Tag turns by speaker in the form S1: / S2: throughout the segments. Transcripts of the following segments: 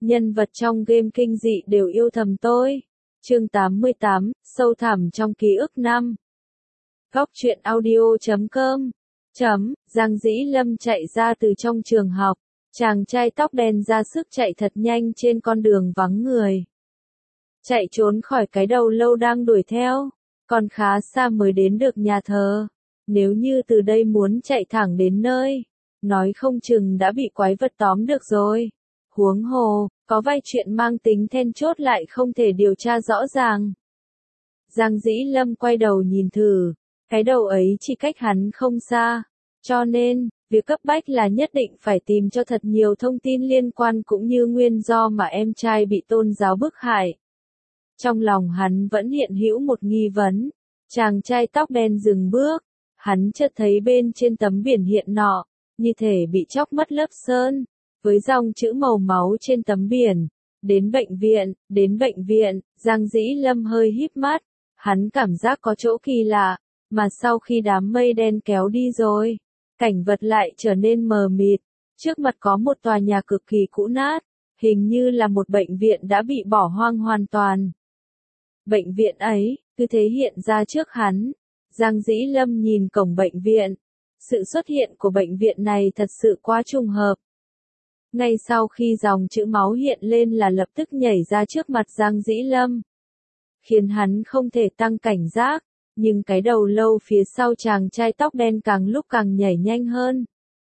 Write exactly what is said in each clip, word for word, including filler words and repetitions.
S1: nhân vật trong game kinh dị đều yêu thầm tôi. Chương tám mươi tám, sâu thẳm trong ký ức năm. Góc truyện audio chấm com. Chấm, Giang Dĩ Lâm chạy ra từ trong trường học. Chàng trai tóc đen ra sức chạy thật nhanh trên con đường vắng người. Chạy trốn khỏi cái đầu lâu đang đuổi theo. Còn khá xa mới đến được nhà thờ. Nếu như từ đây muốn chạy thẳng đến nơi, nói không chừng đã bị quái vật tóm được rồi. Huống hồ, có vài chuyện mang tính then chốt lại không thể điều tra rõ ràng. Giang Dĩ Lâm quay đầu nhìn thử, cái đầu ấy chỉ cách hắn không xa. Cho nên, việc cấp bách là nhất định phải tìm cho thật nhiều thông tin liên quan cũng như nguyên do mà em trai bị tôn giáo bức hại. Trong lòng hắn vẫn hiện hữu một nghi vấn. Chàng trai tóc đen dừng bước, hắn chợt thấy bên trên tấm biển hiện nọ, như thể bị chóc mất lớp sơn, với dòng chữ màu máu trên tấm biển. Đến bệnh viện, đến bệnh viện, Giang Dĩ Lâm hơi híp mắt, hắn cảm giác có chỗ kỳ lạ, mà sau khi đám mây đen kéo đi rồi, cảnh vật lại trở nên mờ mịt. Trước mặt có một tòa nhà cực kỳ cũ nát, hình như là một bệnh viện đã bị bỏ hoang hoàn toàn. Bệnh viện ấy, cứ thế hiện ra trước hắn. Giang Dĩ Lâm nhìn cổng bệnh viện. Sự xuất hiện của bệnh viện này thật sự quá trùng hợp. Ngay sau khi dòng chữ máu hiện lên là lập tức nhảy ra trước mặt Giang Dĩ Lâm, khiến hắn không thể tăng cảnh giác, nhưng cái đầu lâu phía sau chàng trai tóc đen càng lúc càng nhảy nhanh hơn.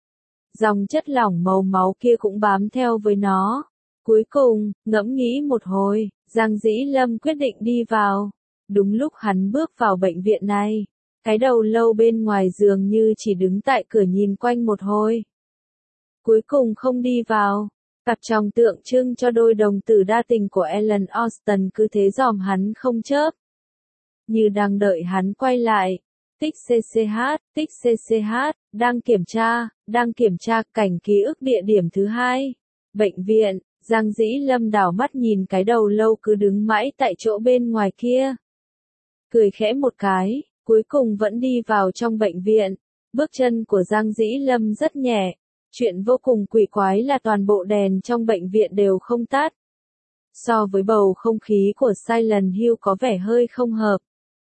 S1: Dòng chất lỏng màu máu kia cũng bám theo với nó. Cuối cùng, ngẫm nghĩ một hồi, Giang Dĩ Lâm quyết định đi vào. Đúng lúc hắn bước vào bệnh viện này, cái đầu lâu bên ngoài dường như chỉ đứng tại cửa nhìn quanh một hồi. Cuối cùng không đi vào. Cặp tròng tượng trưng cho đôi đồng tử đa tình của Ellen Austin cứ thế dòm hắn không chớp. Như đang đợi hắn quay lại. Tích xê xê hát, tích xê xê hát, đang kiểm tra, đang kiểm tra cảnh ký ức địa điểm thứ hai. Bệnh viện, Giang Dĩ Lâm đảo mắt nhìn cái đầu lâu cứ đứng mãi tại chỗ bên ngoài kia. Cười khẽ một cái, cuối cùng vẫn đi vào trong bệnh viện. Bước chân của Giang Dĩ Lâm rất nhẹ. Chuyện vô cùng quỷ quái là toàn bộ đèn trong bệnh viện đều không tắt. So với bầu không khí của Silent Hill có vẻ hơi không hợp.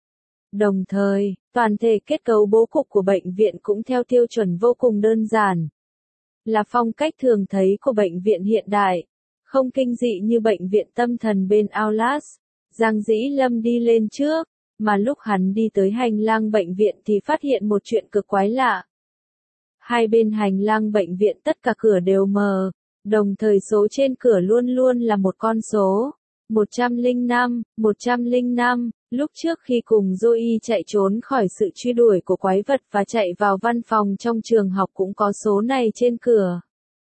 S1: Đồng thời, toàn thể kết cấu bố cục của bệnh viện cũng theo tiêu chuẩn vô cùng đơn giản. Là phong cách thường thấy của bệnh viện hiện đại. Không kinh dị như bệnh viện tâm thần bên Outlast. Giang Dĩ Lâm đi lên trước, mà lúc hắn đi tới hành lang bệnh viện thì phát hiện một chuyện cực quái lạ. Hai bên hành lang bệnh viện tất cả cửa đều mờ, đồng thời số trên cửa luôn luôn là một con số. một trăm lẻ năm, một trăm lẻ năm, lúc trước khi cùng Zoe chạy trốn khỏi sự truy đuổi của quái vật và chạy vào văn phòng trong trường học cũng có số này trên cửa.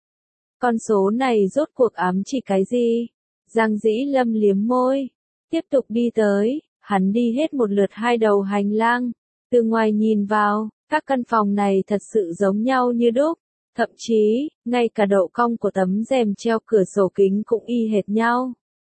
S1: Con số này rốt cuộc ám chỉ cái gì? Giang Dĩ Lâm liếm môi, tiếp tục đi tới, hắn đi hết một lượt hai đầu hành lang. Từ ngoài nhìn vào, các căn phòng này thật sự giống nhau như đúc, thậm chí, ngay cả độ cong của tấm rèm treo cửa sổ kính cũng y hệt nhau.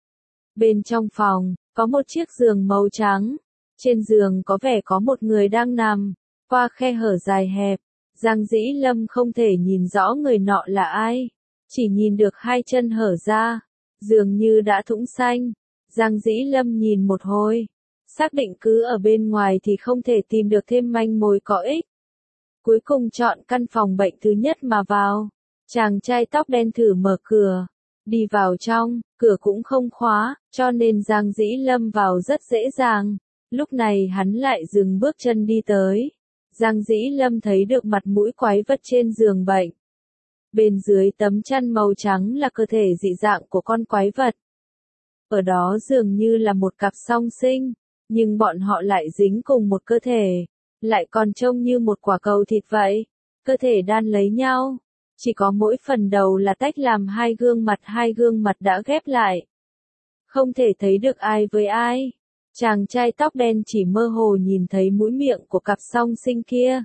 S1: Bên trong phòng, có một chiếc giường màu trắng. Trên giường có vẻ có một người đang nằm, qua khe hở dài hẹp. Giang Dĩ Lâm không thể nhìn rõ người nọ là ai, chỉ nhìn được hai chân hở ra, dường như đã thủng xanh. Giang Dĩ Lâm nhìn một hồi, xác định cứ ở bên ngoài thì không thể tìm được thêm manh mối có ích. Cuối cùng chọn căn phòng bệnh thứ nhất mà vào. Chàng trai tóc đen thử mở cửa. Đi vào trong, cửa cũng không khóa, cho nên Giang Dĩ Lâm vào rất dễ dàng. Lúc này hắn lại dừng bước chân đi tới. Giang Dĩ Lâm thấy được mặt mũi quái vật trên giường bệnh. Bên dưới tấm chăn màu trắng là cơ thể dị dạng của con quái vật. Ở đó dường như là một cặp song sinh, nhưng bọn họ lại dính cùng một cơ thể, lại còn trông như một quả cầu thịt vậy. Cơ thể đan lấy nhau, chỉ có mỗi phần đầu là tách làm hai gương mặt, hai gương mặt đã ghép lại. Không thể thấy được ai với ai. Chàng trai tóc đen chỉ mơ hồ nhìn thấy mũi miệng của cặp song sinh kia.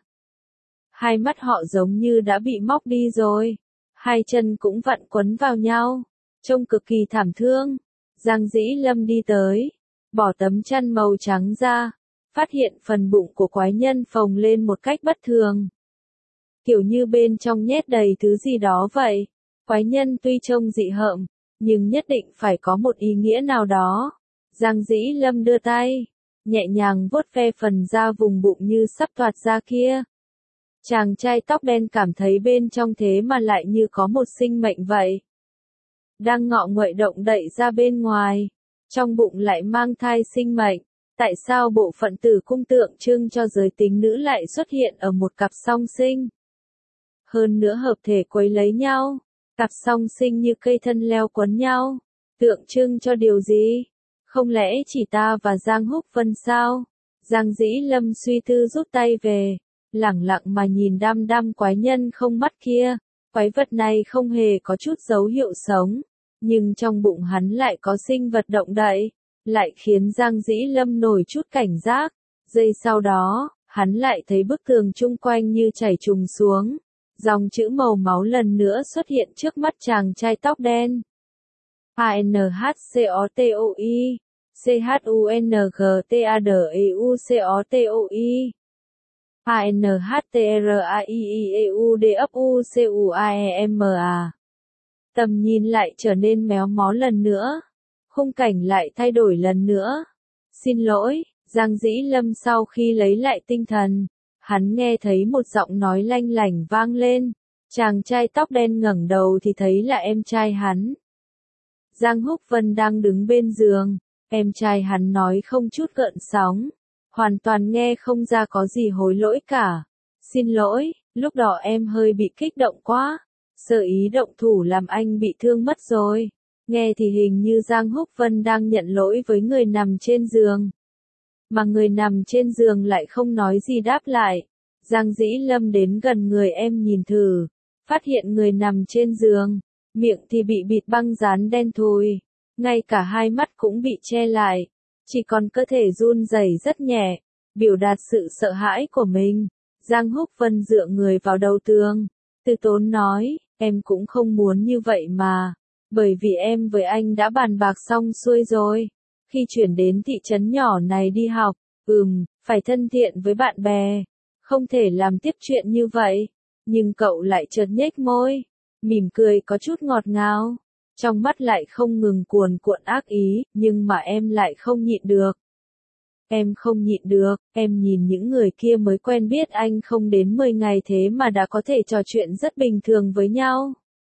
S1: Hai mắt họ giống như đã bị móc đi rồi. Hai chân cũng vặn quấn vào nhau, trông cực kỳ thảm thương. Giang Dĩ Lâm đi tới, bỏ tấm chăn màu trắng ra, phát hiện phần bụng của quái nhân phồng lên một cách bất thường. Kiểu như bên trong nhét đầy thứ gì đó vậy. Quái nhân tuy trông dị hợm, nhưng nhất định phải có một ý nghĩa nào đó. Giang Dĩ Lâm đưa tay, nhẹ nhàng vuốt ve phần da vùng bụng như sắp toạc ra kia. Chàng trai tóc đen cảm thấy bên trong thế mà lại như có một sinh mệnh vậy. Đang ngọ nguậy động đậy ra bên ngoài, trong bụng lại mang thai sinh mệnh. Tại sao bộ phận tử cung tượng trưng cho giới tính nữ lại xuất hiện ở một cặp song sinh? Hơn nữa hợp thể quấy lấy nhau, cặp song sinh như cây thân leo quấn nhau, tượng trưng cho điều gì? Không lẽ chỉ ta và Giang Húc Vân sao? Giang Dĩ Lâm suy tư rút tay về, lẳng lặng mà nhìn đăm đăm quái nhân không mắt kia. Quái vật này không hề có chút dấu hiệu sống, nhưng trong bụng hắn lại có sinh vật động đậy, lại khiến Giang Dĩ Lâm nổi chút cảnh giác. Giây sau đó, hắn lại thấy bức tường chung quanh như chảy trùng xuống. Dòng chữ màu máu lần nữa xuất hiện trước mắt chàng trai tóc đen. A N H C O T O I C H U N G T A D E U C O T O I A N H T R A I I E U D F U C U A E M A. Tầm nhìn lại trở nên méo mó lần nữa. Khung cảnh lại thay đổi lần nữa. Xin lỗi, Giang Dĩ Lâm sau khi lấy lại tinh thần, hắn nghe thấy một giọng nói lanh lảnh vang lên. Chàng trai tóc đen ngẩng đầu thì thấy là em trai hắn. Giang Húc Vân đang đứng bên giường, em trai hắn nói không chút gợn sóng, hoàn toàn nghe không ra có gì hối lỗi cả. Xin lỗi, lúc đó em hơi bị kích động quá, sợ ý động thủ làm anh bị thương mất rồi. Nghe thì hình như Giang Húc Vân đang nhận lỗi với người nằm trên giường. Mà người nằm trên giường lại không nói gì đáp lại. Giang Dĩ Lâm đến gần người em nhìn thử, phát hiện người nằm trên giường, miệng thì bị bịt băng dán đen thui, ngay cả hai mắt cũng bị che lại, chỉ còn cơ thể run rẩy rất nhẹ, biểu đạt sự sợ hãi của mình. Giang Húc Vân dựa người vào đầu tường, từ tốn nói, em cũng không muốn như vậy mà, bởi vì em với anh đã bàn bạc xong xuôi rồi, khi chuyển đến thị trấn nhỏ này đi học, ừm, phải thân thiện với bạn bè, không thể làm tiếp chuyện như vậy. Nhưng cậu lại chợt nhếch môi, mỉm cười có chút ngọt ngào, trong mắt lại không ngừng cuồn cuộn ác ý, nhưng mà em lại không nhịn được. Em không nhịn được, em nhìn những người kia mới quen biết anh không đến mười ngày thế mà đã có thể trò chuyện rất bình thường với nhau.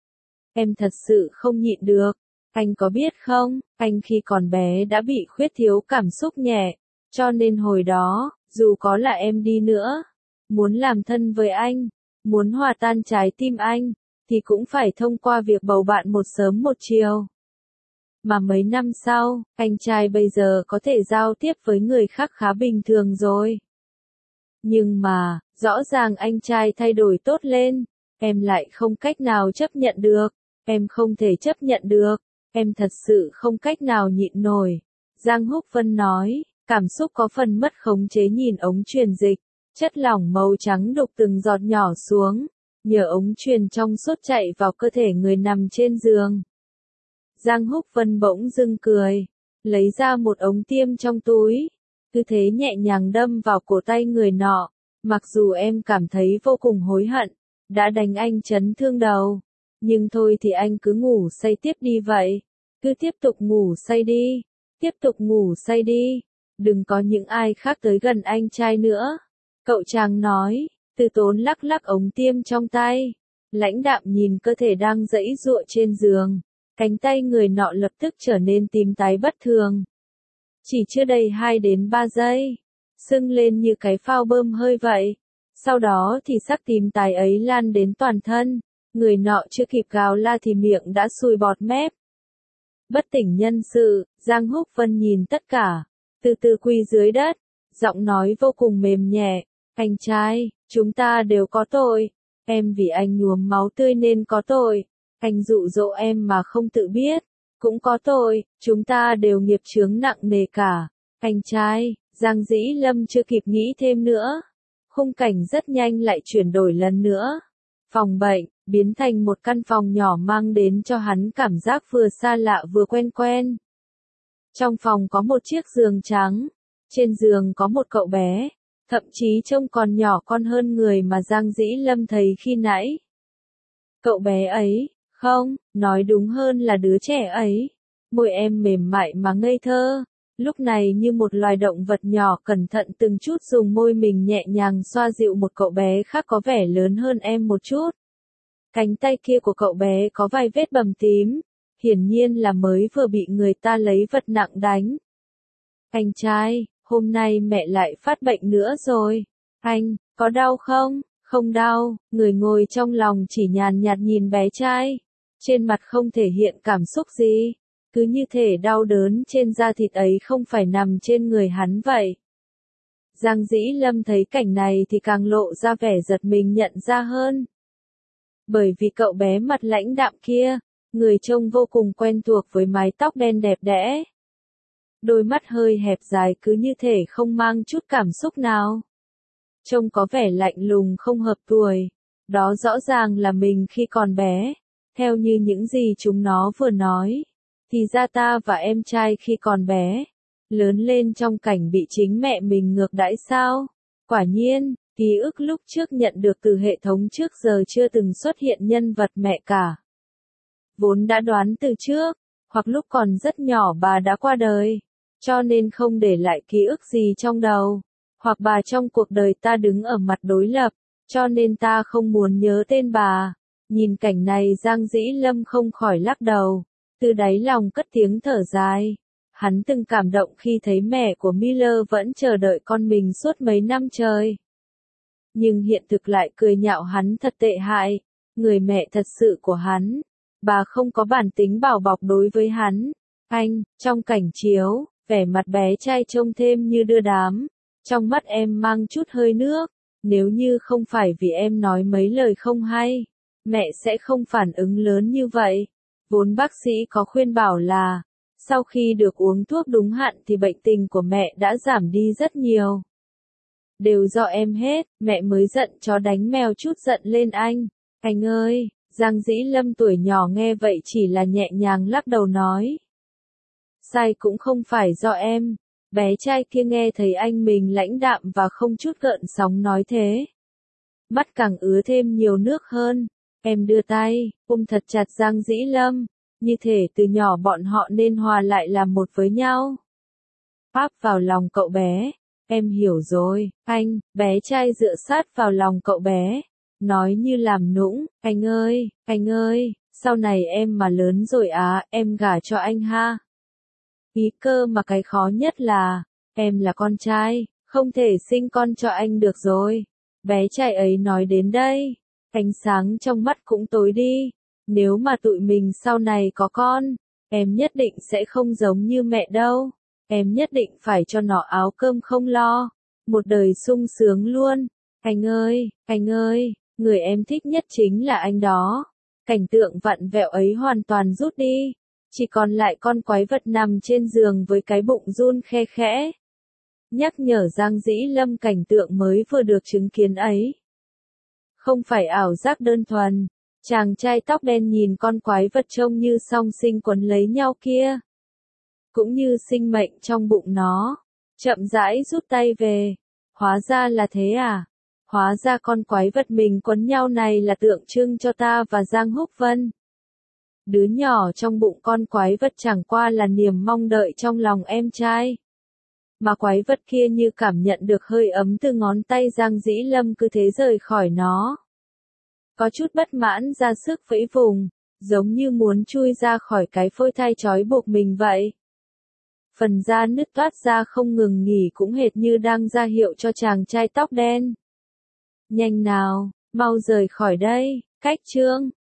S1: Em thật sự không nhịn được, anh có biết không, anh khi còn bé đã bị khuyết thiếu cảm xúc nhẹ, cho nên hồi đó, dù có là em đi nữa, muốn làm thân với anh, muốn hòa tan trái tim anh, thì cũng phải thông qua việc bầu bạn một sớm một chiều. Mà mấy năm sau, anh trai bây giờ có thể giao tiếp với người khác khá bình thường rồi. Nhưng mà, rõ ràng anh trai thay đổi tốt lên, em lại không cách nào chấp nhận được, em không thể chấp nhận được, em thật sự không cách nào nhịn nổi. Giang Húc Vân nói, cảm xúc có phần mất khống chế nhìn ống truyền dịch, chất lỏng màu trắng đục từng giọt nhỏ xuống, nhờ ống truyền trong suốt chạy vào cơ thể người nằm trên giường. Giang Húc Vân bỗng dưng cười, lấy ra một ống tiêm trong túi, cứ thế nhẹ nhàng đâm vào cổ tay người nọ. Mặc dù em cảm thấy vô cùng hối hận, đã đánh anh chấn thương đầu, nhưng thôi thì anh cứ ngủ say tiếp đi vậy, cứ tiếp tục ngủ say đi, tiếp tục ngủ say đi, đừng có những ai khác tới gần anh trai nữa. Cậu chàng nói, từ tốn lắc lắc ống tiêm trong tay, lãnh đạm nhìn cơ thể đang giãy giụa trên giường. Cánh tay người nọ lập tức trở nên tím tái bất thường. Chỉ chưa đầy hai đến ba giây, sưng lên như cái phao bơm hơi vậy. Sau đó thì sắc tím tái ấy lan đến toàn thân, người nọ chưa kịp gào la thì miệng đã sùi bọt mép. Bất tỉnh nhân sự, Giang Húc Vân nhìn tất cả, từ từ quỳ dưới đất, giọng nói vô cùng mềm nhẹ, anh trai, chúng ta đều có tội, em vì anh nhuốm máu tươi nên có tội. Anh dụ dỗ em mà không tự biết, cũng có tội, chúng ta đều nghiệp chướng nặng nề cả. Anh trai, Giang Dĩ Lâm chưa kịp nghĩ thêm nữa. Khung cảnh rất nhanh lại chuyển đổi lần nữa. Phòng bệnh, biến thành một căn phòng nhỏ mang đến cho hắn cảm giác vừa xa lạ vừa quen quen. Trong phòng có một chiếc giường trắng, trên giường có một cậu bé, thậm chí trông còn nhỏ con hơn người mà Giang Dĩ Lâm thấy khi nãy. Cậu bé ấy, Không, nói đúng hơn là đứa trẻ ấy. Môi em mềm mại mà ngây thơ. Lúc này như một loài động vật nhỏ cẩn thận từng chút dùng môi mình nhẹ nhàng xoa dịu một cậu bé khác có vẻ lớn hơn em một chút. Cánh tay kia của cậu bé có vài vết bầm tím, hiển nhiên là mới vừa bị người ta lấy vật nặng đánh. Anh trai, hôm nay mẹ lại phát bệnh nữa rồi. Anh, có đau không? Không đau, người ngồi trong lòng chỉ nhàn nhạt nhìn bé trai. Trên mặt không thể hiện cảm xúc gì. Cứ như thể đau đớn trên da thịt ấy không phải nằm trên người hắn vậy. Giang Dĩ Lâm thấy cảnh này thì càng lộ ra vẻ giật mình nhận ra hơn. Bởi vì cậu bé mặt lãnh đạm kia, người trông vô cùng quen thuộc với mái tóc đen đẹp đẽ. Đôi mắt hơi hẹp dài cứ như thể không mang chút cảm xúc nào. Trông có vẻ lạnh lùng không hợp tuổi. Đó rõ ràng là mình khi còn bé. Theo như những gì chúng nó vừa nói. Thì ra ta và em trai khi còn bé. Lớn lên trong cảnh bị chính mẹ mình ngược đãi sao? Quả nhiên, ký ức lúc trước nhận được từ hệ thống trước giờ chưa từng xuất hiện nhân vật mẹ cả. Vốn đã đoán từ trước, hoặc lúc còn rất nhỏ bà đã qua đời. Cho nên không để lại ký ức gì trong đầu. Hoặc bà trong cuộc đời ta đứng ở mặt đối lập, cho nên ta không muốn nhớ tên bà. Nhìn cảnh này Giang Dĩ Lâm không khỏi lắc đầu, từ đáy lòng cất tiếng thở dài. Hắn từng cảm động khi thấy mẹ của Miller vẫn chờ đợi con mình suốt mấy năm trời. Nhưng hiện thực lại cười nhạo hắn thật tệ hại, người mẹ thật sự của hắn. Bà không có bản tính bảo bọc đối với hắn. Anh, trong cảnh chiếu, vẻ mặt bé trai trông thêm như đưa đám. Trong mắt em mang chút hơi nước, nếu như không phải vì em nói mấy lời không hay, mẹ sẽ không phản ứng lớn như vậy. Vốn bác sĩ có khuyên bảo là, sau khi được uống thuốc đúng hạn thì bệnh tình của mẹ đã giảm đi rất nhiều. Đều do em hết, mẹ mới giận chó đánh mèo chút giận lên anh. Anh ơi, Giang Dĩ Lâm tuổi nhỏ nghe vậy chỉ là nhẹ nhàng lắc đầu nói. Sai cũng không phải do em. Bé trai kia nghe thấy anh mình lãnh đạm và không chút gợn sóng nói thế. Mắt càng ứa thêm nhiều nước hơn. Em đưa tay, ôm thật chặt Giang Dĩ Lâm. Như thể từ nhỏ bọn họ nên hòa lại làm một với nhau. Áp vào lòng cậu bé. Em hiểu rồi, anh. Bé trai dựa sát vào lòng cậu bé. Nói như làm nũng. Anh ơi, anh ơi, sau này em mà lớn rồi á, em gả cho anh ha. Ý cơ mà cái khó nhất là, em là con trai, không thể sinh con cho anh được rồi. Bé trai ấy nói đến đây, ánh sáng trong mắt cũng tối đi. Nếu mà tụi mình sau này có con, em nhất định sẽ không giống như mẹ đâu. Em nhất định phải cho nó áo cơm không lo, một đời sung sướng luôn. Anh ơi, anh ơi, người em thích nhất chính là anh đó. Cảnh tượng vặn vẹo ấy hoàn toàn rút đi. Chỉ còn lại con quái vật nằm trên giường với cái bụng run khe khẽ. Nhắc nhở Giang Dĩ Lâm cảnh tượng mới vừa được chứng kiến ấy. Không phải ảo giác đơn thuần. Chàng trai tóc đen nhìn con quái vật trông như song sinh quấn lấy nhau kia. Cũng như sinh mệnh trong bụng nó. Chậm rãi rút tay về. Hóa ra là thế à? Hóa ra con quái vật mình quấn nhau này là tượng trưng cho ta và Giang Húc Vân. Đứa nhỏ trong bụng con quái vật chẳng qua là niềm mong đợi trong lòng em trai. Mà quái vật kia như cảm nhận được hơi ấm từ ngón tay Giang Dĩ Lâm cứ thế rời khỏi nó. Có chút bất mãn ra sức vẫy vùng, giống như muốn chui ra khỏi cái phôi thai trói buộc mình vậy. Phần da nứt toát ra không ngừng nghỉ cũng hệt như đang ra hiệu cho chàng trai tóc đen. Nhanh nào, mau rời khỏi đây, cách chương.